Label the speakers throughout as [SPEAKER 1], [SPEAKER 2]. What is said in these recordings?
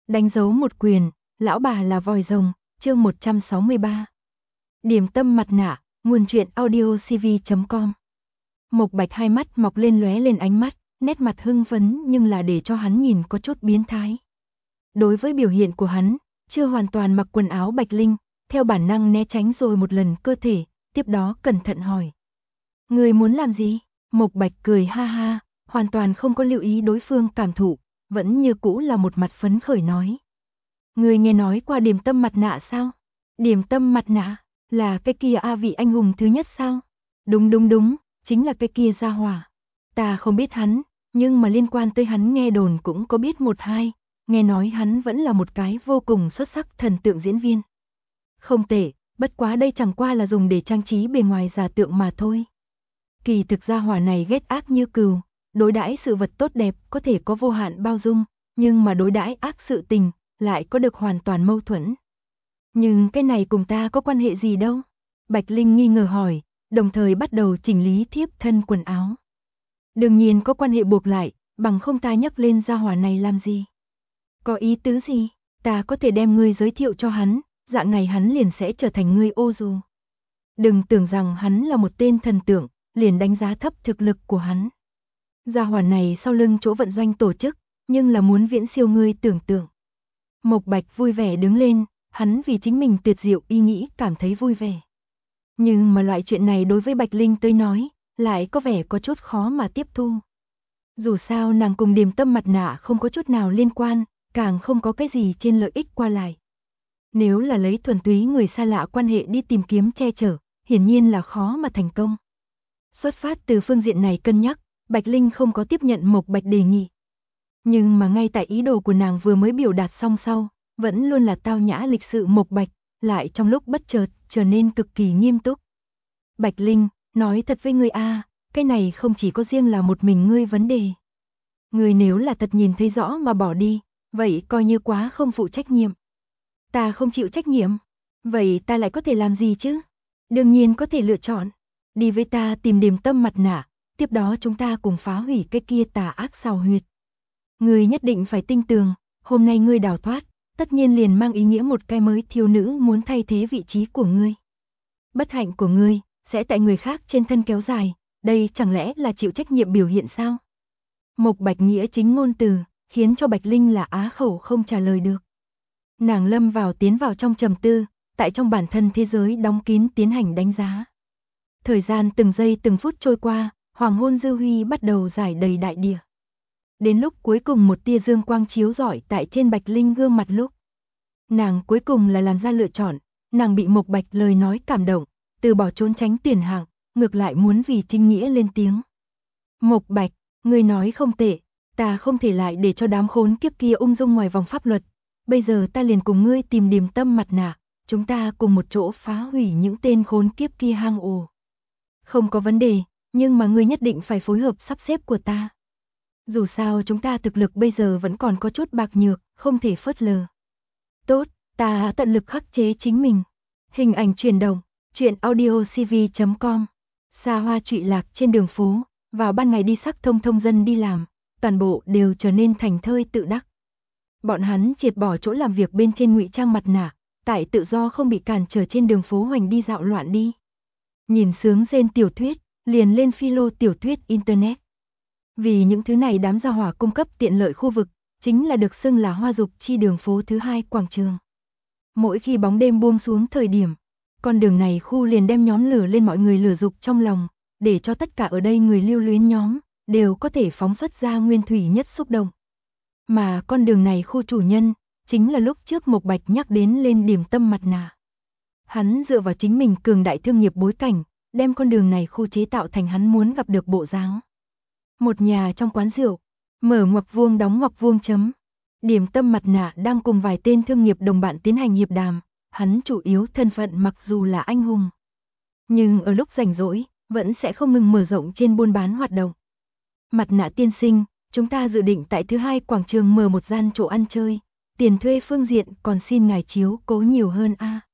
[SPEAKER 1] Đánh dấu một quyền, lão bà là vòi rồng, chương 163. Điểm tâm mặt nạ, nguồn truyện audiocv.com. Mộc Bạch hai mắt mọc lên lóe lên ánh mắt, nét mặt hưng phấn nhưng là để cho hắn nhìn có chút biến thái. Đối với biểu hiện của hắn, chưa hoàn toàn mặc quần áo Bạch Linh, theo bản năng né tránh rồi một lần cơ thể, tiếp đó cẩn thận hỏi. Người muốn làm gì? Mộc Bạch cười ha ha, hoàn toàn không có lưu ý đối phương cảm thụ, vẫn như cũ là một mặt phấn khởi nói. Người nghe nói qua điểm tâm mặt nạ sao? Điểm tâm mặt nạ, là cái kia vị anh hùng thứ nhất sao? Đúng, chính là cái kia gia hỏa. Ta không biết hắn, nhưng mà liên quan tới hắn nghe đồn cũng có biết một hai, nghe nói hắn vẫn là một cái vô cùng xuất sắc thần tượng diễn viên. Không tệ, bất quá đây chẳng qua là dùng để trang trí bề ngoài giả tượng mà thôi. Kỳ thực gia hỏa này ghét ác như cừu, đối đãi sự vật tốt đẹp có thể có vô hạn bao dung, nhưng mà đối đãi ác sự tình lại có được hoàn toàn mâu thuẫn. Nhưng cái này cùng ta có quan hệ gì đâu? Bạch Linh nghi ngờ hỏi, đồng thời bắt đầu chỉnh lý thiếp thân quần áo. Đương nhiên có quan hệ buộc lại, bằng không ta nhắc lên gia hỏa này làm gì? Có ý tứ gì? Ta có thể đem ngươi giới thiệu cho hắn, dạng này hắn liền sẽ trở thành ngươi ô dù. Đừng tưởng rằng hắn là một tên thần tượng, liền đánh giá thấp thực lực của hắn. Gia hỏa này sau lưng chỗ vận doanh tổ chức, nhưng là muốn viễn siêu ngươi tưởng tượng. Mộc Bạch vui vẻ đứng lên, hắn vì chính mình tuyệt diệu ý nghĩ cảm thấy vui vẻ. Nhưng mà loại chuyện này đối với Bạch Linh tới nói, lại có vẻ có chút khó mà tiếp thu. Dù sao nàng cùng điểm tâm mặt nạ không có chút nào liên quan, càng không có cái gì trên lợi ích qua lại. Nếu là lấy thuần túy người xa lạ quan hệ đi tìm kiếm che chở, hiển nhiên là khó mà thành công. Xuất phát từ phương diện này cân nhắc, Bạch Linh không có tiếp nhận Mộc Bạch đề nghị. Nhưng mà ngay tại ý đồ của nàng vừa mới biểu đạt xong sau, vẫn luôn là tao nhã lịch sự Mộc Bạch, lại trong lúc bất chợt trở nên cực kỳ nghiêm túc. Bạch Linh, nói thật với ngươi cái này không chỉ có riêng là một mình ngươi vấn đề. Ngươi nếu là thật nhìn thấy rõ mà bỏ đi, vậy coi như quá không phụ trách nhiệm. Ta không chịu trách nhiệm, vậy ta lại có thể làm gì chứ? Đương nhiên có thể lựa chọn, đi với ta tìm điểm tâm mặt nạ, tiếp đó chúng ta cùng phá hủy cái kia tà ác xào huyệt. Ngươi nhất định phải tinh tường, hôm nay ngươi đào thoát, tất nhiên liền mang ý nghĩa một cái mới thiếu nữ muốn thay thế vị trí của ngươi. Bất hạnh của ngươi sẽ tại người khác trên thân kéo dài, đây chẳng lẽ là chịu trách nhiệm biểu hiện sao? Mộc Bạch nghĩa chính ngôn từ, khiến cho Bạch Linh là á khẩu không trả lời được. Nàng tiến vào trong trầm tư, tại trong bản thân thế giới đóng kín tiến hành đánh giá. Thời gian từng giây từng phút trôi qua, hoàng hôn dư huy bắt đầu rải đầy đại địa. Đến lúc cuối cùng một tia dương quang chiếu rọi tại trên Bạch Linh gương mặt lúc. Nàng cuối cùng là làm ra lựa chọn, nàng bị Mộc Bạch lời nói cảm động, từ bỏ trốn tránh tuyển hạng, ngược lại muốn vì chính nghĩa lên tiếng. Mộc Bạch, ngươi nói không tệ, ta không thể lại để cho đám khốn kiếp kia ung dung ngoài vòng pháp luật. Bây giờ ta liền cùng ngươi tìm điểm tâm mặt nạ, chúng ta cùng một chỗ phá hủy những tên khốn kiếp kia hang ổ. Không có vấn đề, nhưng mà ngươi nhất định phải phối hợp sắp xếp của ta. Dù sao chúng ta thực lực bây giờ vẫn còn có chút bạc nhược, không thể phớt lờ. Tốt, ta tận lực khắc chế chính mình. Hình ảnh chuyển động, truyện audiocv.com. Xa hoa trụy lạc trên đường phố, vào ban ngày đi sắc thông dân đi làm, toàn bộ đều trở nên thành thơi tự đắc. Bọn hắn triệt bỏ chỗ làm việc bên trên ngụy trang mặt nạ, tại tự do không bị cản trở trên đường phố hoành đi dạo loạn đi. Nhìn sướng rên tiểu thuyết, liền lên philo tiểu thuyết internet. Vì những thứ này đám gia hỏa cung cấp tiện lợi khu vực, chính là được xưng là hoa dục chi đường phố thứ hai quảng trường. Mỗi khi bóng đêm buông xuống thời điểm, con đường này khu liền đem nhóm lửa lên mọi người lửa dục trong lòng, để cho tất cả ở đây người lưu luyến nhóm, đều có thể phóng xuất ra nguyên thủy nhất xúc động. Mà con đường này khu chủ nhân, chính là lúc trước Mộc Bạch nhắc đến lên điểm tâm mặt nạ. Hắn dựa vào chính mình cường đại thương nghiệp bối cảnh, đem con đường này khu chế tạo thành hắn muốn gặp được bộ dáng. Một nhà trong quán rượu, mở ngoặc vuông đóng ngoặc vuông chấm. Điểm tâm mặt nạ đang cùng vài tên thương nghiệp đồng bạn tiến hành hiệp đàm, hắn chủ yếu thân phận mặc dù là anh hùng. Nhưng ở lúc rảnh rỗi, vẫn sẽ không ngừng mở rộng trên buôn bán hoạt động. Mặt nạ tiên sinh, chúng ta dự định tại thứ hai quảng trường mở một gian chỗ ăn chơi, tiền thuê phương diện còn xin ngài chiếu cố nhiều hơn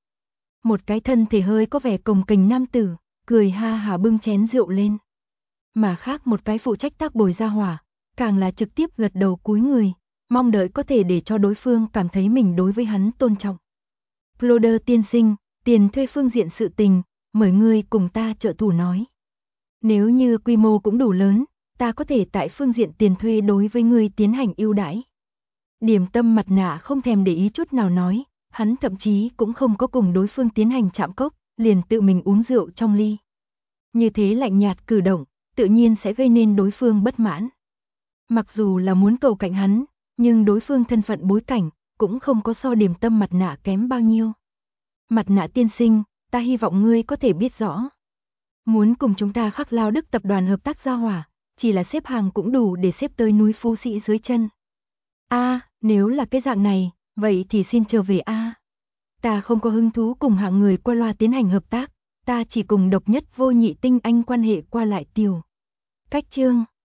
[SPEAKER 1] Một cái thân thể hơi có vẻ cồng kềnh nam tử, cười ha hả bưng chén rượu lên. Mà khác một cái phụ trách tác bồi gia hỏa, càng là trực tiếp gật đầu cúi người, mong đợi có thể để cho đối phương cảm thấy mình đối với hắn tôn trọng. Ploder tiên sinh, tiền thuê phương diện sự tình, mời ngươi cùng ta trợ thủ nói. Nếu như quy mô cũng đủ lớn, ta có thể tại phương diện tiền thuê đối với ngươi tiến hành ưu đãi. Điểm tâm mặt nạ không thèm để ý chút nào nói, hắn thậm chí cũng không có cùng đối phương tiến hành chạm cốc, liền tự mình uống rượu trong ly. Như thế lạnh nhạt cử động, tự nhiên sẽ gây nên đối phương bất mãn. Mặc dù là muốn cầu cạnh hắn, nhưng đối phương thân phận bối cảnh, cũng không có so điểm tâm mặt nạ kém bao nhiêu. Mặt nạ tiên sinh, ta hy vọng ngươi có thể biết rõ. Muốn cùng chúng ta Khắc Lao Đức tập đoàn hợp tác giao hỏa, chỉ là xếp hàng cũng đủ để xếp tới núi Phú Sĩ dưới chân. Nếu là cái dạng này, vậy thì xin trở về Ta không có hứng thú cùng hạng người qua loa tiến hành hợp tác, ta chỉ cùng độc nhất vô nhị tinh anh quan hệ qua lại tiểu. Cách chương